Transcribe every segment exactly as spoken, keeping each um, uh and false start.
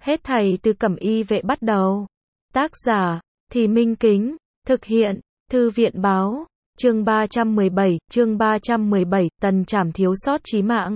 Hết thảy từ Cẩm Y Vệ bắt đầu. Tác giả, Thì Minh Kính, thực hiện, Thư viện Báo, chương ba trăm mười bảy, chương ba trăm mười bảy, Tần Trảm thiếu sót chí mạng.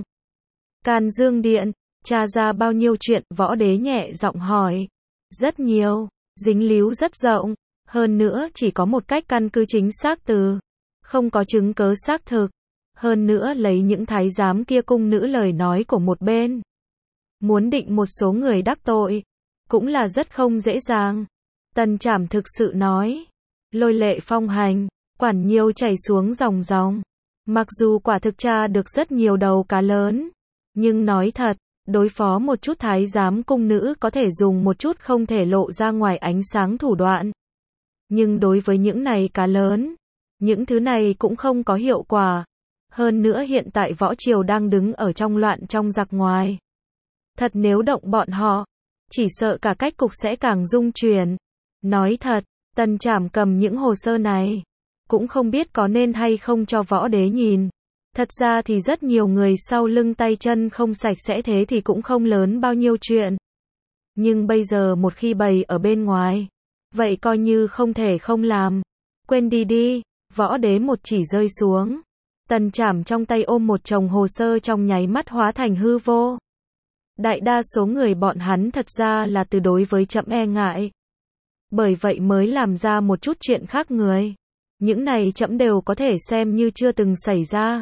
Can Dương Điện, tra ra bao nhiêu chuyện, Võ Đế nhẹ giọng hỏi. Rất nhiều, dính líu rất rộng, hơn nữa chỉ có một cách căn cứ chính xác từ, không có chứng cớ xác thực, hơn nữa lấy những thái giám kia cung nữ lời nói của một bên. Muốn định một số người đắc tội, cũng là rất không dễ dàng. Tần Trảm thực sự nói, lôi lệ phong hành, quản nhiều chảy xuống dòng dòng. Mặc dù quả thực tra được rất nhiều đầu cá lớn, nhưng nói thật, đối phó một chút thái giám cung nữ có thể dùng một chút không thể lộ ra ngoài ánh sáng thủ đoạn. Nhưng đối với những này cá lớn, những thứ này cũng không có hiệu quả. Hơn nữa hiện tại võ triều đang đứng ở trong loạn trong giặc ngoài. Thật nếu động bọn họ, chỉ sợ cả cách cục sẽ càng rung chuyển. Nói thật, Tần Trảm cầm những hồ sơ này, cũng không biết có nên hay không cho Võ Đế nhìn. Thật ra thì rất nhiều người sau lưng tay chân không sạch sẽ thế thì cũng không lớn bao nhiêu chuyện. Nhưng bây giờ một khi bày ở bên ngoài, vậy coi như không thể không làm. Quên đi đi, Võ Đế một chỉ rơi xuống. Tần Trảm trong tay ôm một chồng hồ sơ trong nháy mắt hóa thành hư vô. Đại đa số người bọn hắn thật ra là từ đối với trẫm e ngại. Bởi vậy mới làm ra một chút chuyện khác người. Những này trẫm đều có thể xem như chưa từng xảy ra.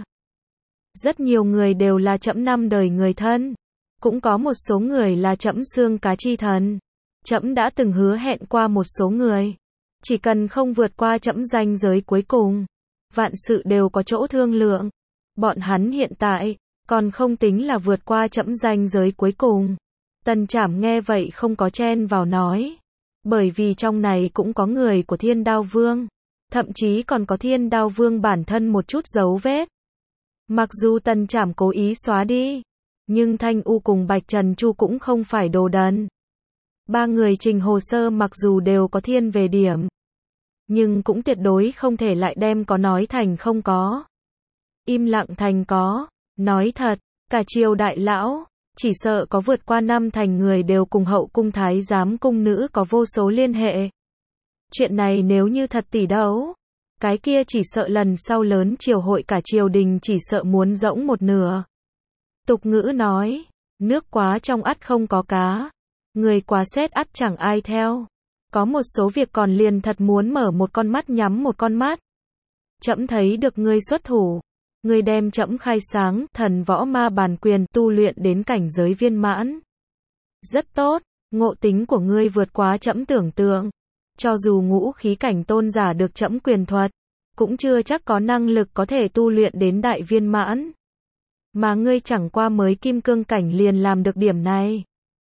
Rất nhiều người đều là trẫm năm đời người thân. Cũng có một số người là trẫm xương cá chi thần. Trẫm đã từng hứa hẹn qua một số người. Chỉ cần không vượt qua trẫm ranh giới cuối cùng, vạn sự đều có chỗ thương lượng. Bọn hắn hiện tại còn không tính là vượt qua trẫm ranh giới cuối cùng. Tần Trảm nghe vậy không có chen vào nói. Bởi vì trong này cũng có người của Thiên Đao Vương. Thậm chí còn có Thiên Đao Vương bản thân một chút dấu vết. Mặc dù Tần Trảm cố ý xóa đi, nhưng Thanh U cùng Bạch Trần Chu cũng không phải đồ đần. Ba người trình hồ sơ mặc dù đều có thiên về điểm, nhưng cũng tuyệt đối không thể lại đem có nói thành không có, im lặng thành có. Nói thật, cả triều đại lão, chỉ sợ có vượt qua năm thành người đều cùng hậu cung thái giám cung nữ có vô số liên hệ. Chuyện này nếu như thật tỷ đấu, cái kia chỉ sợ lần sau lớn triều hội cả triều đình chỉ sợ muốn rỗng một nửa. Tục ngữ nói, nước quá trong ắt không có cá, người quá xét ắt chẳng ai theo. Có một số việc còn liền thật muốn mở một con mắt nhắm một con mắt. Trẫm thấy được ngươi xuất thủ, ngươi đem trẫm khai sáng, thần võ ma bàn quyền, tu luyện đến cảnh giới viên mãn. Rất tốt, ngộ tính của ngươi vượt quá trẫm tưởng tượng. Cho dù ngũ khí cảnh tôn giả được trẫm quyền thuật, cũng chưa chắc có năng lực có thể tu luyện đến đại viên mãn. Mà ngươi chẳng qua mới kim cương cảnh liền làm được điểm này.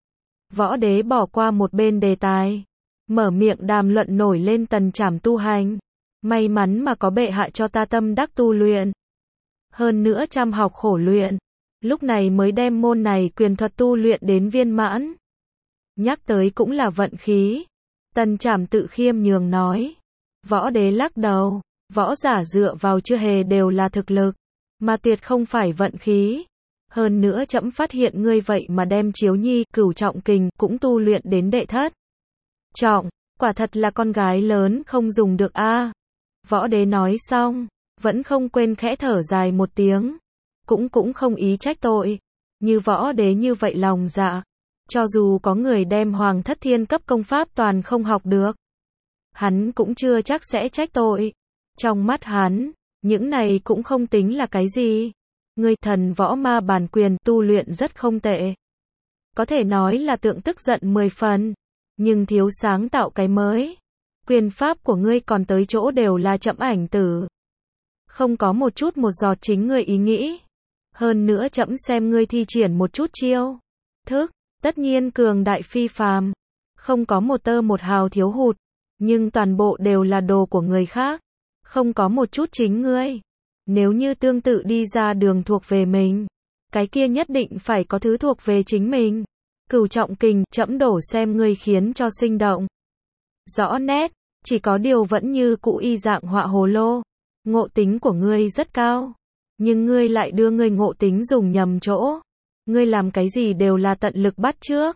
Võ Đế bỏ qua một bên đề tài, mở miệng đàm luận nổi lên Tần Trảm tu hành. May mắn mà có bệ hạ cho ta tâm đắc tu luyện. Hơn nữa chăm học khổ luyện, lúc này mới đem môn này quyền thuật tu luyện đến viên mãn. Nhắc tới cũng là vận khí. Tần Trảm tự khiêm nhường nói. Võ Đế lắc đầu, võ giả dựa vào chưa hề đều là thực lực, mà tuyệt không phải vận khí. Hơn nữa trẫm phát hiện ngươi vậy mà đem Chiếu Nhi, Cửu Trọng Kình cũng tu luyện đến đệ thất trọng, quả thật là con gái lớn không dùng được a. À. Võ Đế nói xong, vẫn không quên khẽ thở dài một tiếng, cũng cũng không ý trách tội. Như Võ Đế như vậy lòng dạ, cho dù có người đem Hoàng Thất Thiên cấp công pháp toàn không học được, hắn cũng chưa chắc sẽ trách tội. Trong mắt hắn, những này cũng không tính là cái gì. Ngươi thần võ ma bàn quyền tu luyện rất không tệ, có thể nói là tượng tức giận mười phần, nhưng thiếu sáng tạo cái mới. Quyền pháp của ngươi còn tới chỗ đều là chậm ảnh tử, không có một chút một giọt chính ngươi ý nghĩ. Hơn nữa trẫm xem ngươi thi triển một chút chiêu thức, tất nhiên cường đại phi phàm, không có một tơ một hào thiếu hụt, nhưng toàn bộ đều là đồ của người khác, không có một chút chính ngươi. Nếu như tương tự đi ra đường thuộc về mình, cái kia nhất định phải có thứ thuộc về chính mình. Cửu Trọng Kình, trẫm đổ xem ngươi khiến cho sinh động. Rõ nét, chỉ có điều vẫn như cũ y dạng họa hồ lô. Ngộ tính của ngươi rất cao, nhưng ngươi lại đưa ngươi ngộ tính dùng nhầm chỗ. Ngươi làm cái gì đều là tận lực bắt chước,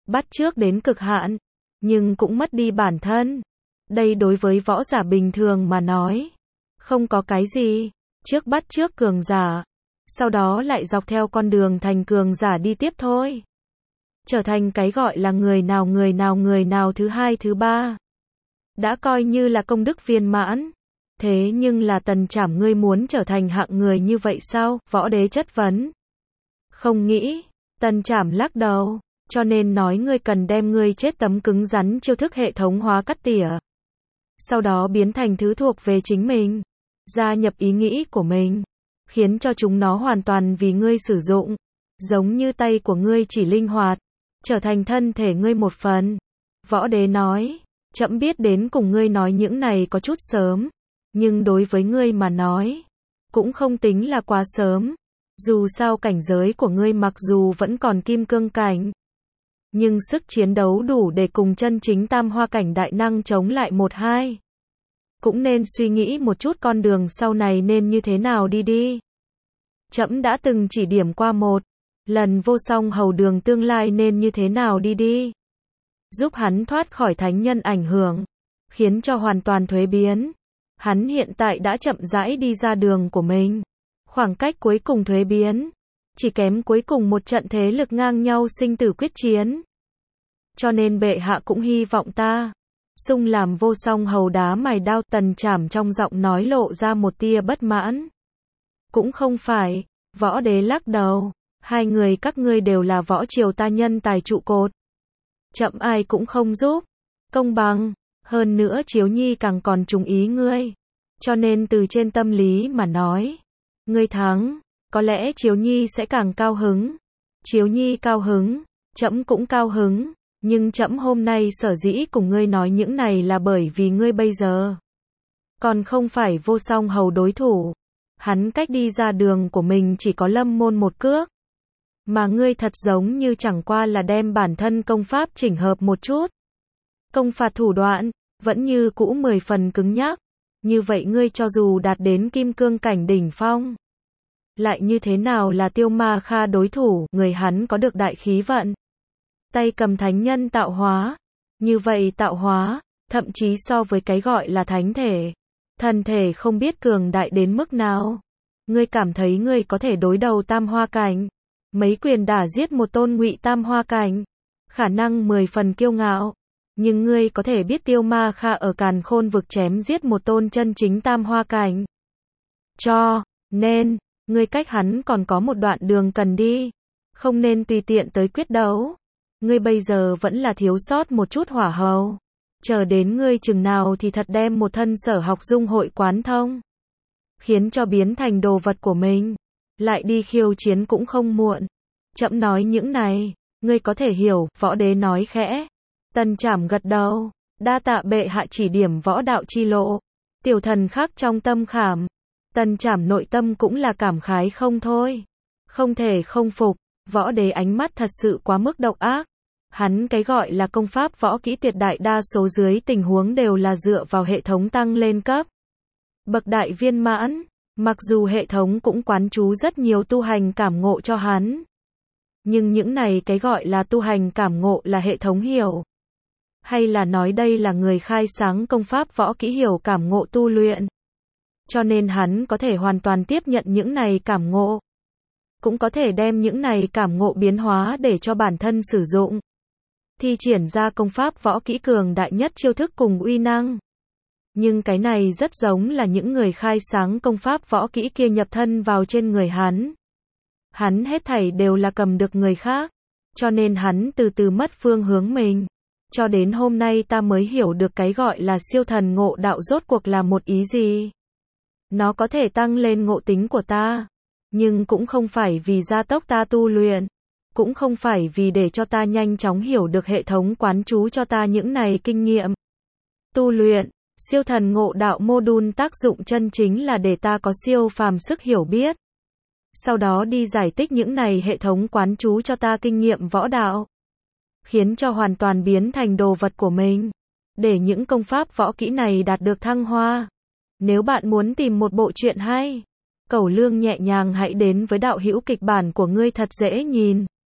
bắt chước đến cực hạn, nhưng cũng mất đi bản thân. Đây đối với võ giả bình thường mà nói, không có cái gì, trước bắt chước cường giả, sau đó lại dọc theo con đường thành cường giả đi tiếp thôi. Trở thành cái gọi là người nào người nào người nào thứ hai thứ ba. Đã coi như là công đức viên mãn. Thế nhưng là Tần Trảm ngươi muốn trở thành hạng người như vậy sao? Võ Đế chất vấn. Không nghĩ, Tần Trảm lắc đầu, cho nên nói ngươi cần đem ngươi chết tấm cứng rắn chiêu thức hệ thống hóa cắt tỉa. Sau đó biến thành thứ thuộc về chính mình, gia nhập ý nghĩ của mình, khiến cho chúng nó hoàn toàn vì ngươi sử dụng, giống như tay của ngươi chỉ linh hoạt, trở thành thân thể ngươi một phần. Võ Đế nói, trẫm biết đến cùng ngươi nói những này có chút sớm, nhưng đối với ngươi mà nói, cũng không tính là quá sớm. Dù sao cảnh giới của ngươi mặc dù vẫn còn kim cương cảnh, nhưng sức chiến đấu đủ để cùng chân chính tam hoa cảnh đại năng chống lại một hai. Cũng nên suy nghĩ một chút con đường sau này nên như thế nào đi đi. Trẫm đã từng chỉ điểm qua một lần vô song hầu đường tương lai nên như thế nào đi đi. Giúp hắn thoát khỏi thánh nhân ảnh hưởng, khiến cho hoàn toàn thuế biến. Hắn hiện tại đã chậm rãi đi ra đường của mình. Khoảng cách cuối cùng thuế biến, chỉ kém cuối cùng một trận thế lực ngang nhau sinh tử quyết chiến. Cho nên bệ hạ cũng hy vọng ta xung làm vô song hầu đá mài đao. Tần Trảm trong giọng nói lộ ra một tia bất mãn. Cũng không phải, Võ Đế lắc đầu, hai người các ngươi đều là võ triều ta nhân tài trụ cột. Chậm ai cũng không giúp, công bằng, hơn nữa Chiếu Nhi càng còn trùng ý ngươi. Cho nên từ trên tâm lý mà nói, ngươi thắng, có lẽ Chiếu Nhi sẽ càng cao hứng. Chiếu Nhi cao hứng, trẫm cũng cao hứng, nhưng trẫm hôm nay sở dĩ cùng ngươi nói những này là bởi vì ngươi bây giờ còn không phải vô song hầu đối thủ. Hắn cách đi ra đường của mình chỉ có lâm môn một cước, mà ngươi thật giống như chẳng qua là đem bản thân công pháp chỉnh hợp một chút. Công phạt thủ đoạn vẫn như cũ mười phần cứng nhắc. Như vậy ngươi cho dù đạt đến kim cương cảnh đỉnh phong, lại như thế nào là Tiêu Ma Kha đối thủ? Người hắn có được đại khí vận, tay cầm thánh nhân tạo hóa. Như vậy tạo hóa, thậm chí so với cái gọi là thánh thể, thần thể không biết cường đại đến mức nào. Ngươi cảm thấy ngươi có thể đối đầu tam hoa cảnh, mấy quyền đả giết một tôn ngụy tam hoa cảnh, khả năng mười phần kiêu ngạo. Nhưng ngươi có thể biết Tiêu Ma Kha ở Càn Khôn vực chém giết một tôn chân chính tam hoa cảnh. Cho nên, ngươi cách hắn còn có một đoạn đường cần đi, không nên tùy tiện tới quyết đấu. Ngươi bây giờ vẫn là thiếu sót một chút hỏa hầu. Chờ đến ngươi chừng nào thì thật đem một thân sở học dung hội quán thông, khiến cho biến thành đồ vật của mình, lại đi khiêu chiến cũng không muộn. Trẫm nói những này, ngươi có thể hiểu. Võ Đế nói khẽ. Tần Trảm gật đầu, đa tạ bệ hạ chỉ điểm võ đạo chi lộ. Tiểu thần khác trong tâm khảm. Tần Trảm nội tâm cũng là cảm khái không thôi, không thể không phục. Võ Đế ánh mắt thật sự quá mức độc ác. Hắn cái gọi là công pháp võ kỹ tuyệt đại đa số dưới tình huống đều là dựa vào hệ thống tăng lên cấp bậc đại viên mãn. Mặc dù hệ thống cũng quán chú rất nhiều tu hành cảm ngộ cho hắn, nhưng những này cái gọi là tu hành cảm ngộ là hệ thống hiểu, hay là nói đây là người khai sáng công pháp võ kỹ hiểu cảm ngộ tu luyện. Cho nên hắn có thể hoàn toàn tiếp nhận những này cảm ngộ, cũng có thể đem những này cảm ngộ biến hóa để cho bản thân sử dụng, thi triển ra công pháp võ kỹ cường đại nhất chiêu thức cùng uy năng. Nhưng cái này rất giống là những người khai sáng công pháp võ kỹ kia nhập thân vào trên người hắn. Hắn hết thảy đều là cầm được người khác, cho nên hắn từ từ mất phương hướng mình. Cho đến hôm nay ta mới hiểu được cái gọi là siêu thần ngộ đạo rốt cuộc là một ý gì. Nó có thể tăng lên ngộ tính của ta, nhưng cũng không phải vì gia tốc ta tu luyện, cũng không phải vì để cho ta nhanh chóng hiểu được hệ thống quán chú cho ta những này kinh nghiệm tu luyện. Siêu thần ngộ đạo module tác dụng chân chính là để ta có siêu phàm sức hiểu biết, sau đó đi giải thích những này hệ thống quán chú cho ta kinh nghiệm võ đạo, khiến cho hoàn toàn biến thành đồ vật của mình, để những công pháp võ kỹ này đạt được thăng hoa. Nếu bạn muốn tìm một bộ truyện hay, cẩu lương nhẹ nhàng hãy đến với Đạo Hữu Kịch Bản của ngươi thật dễ nhìn.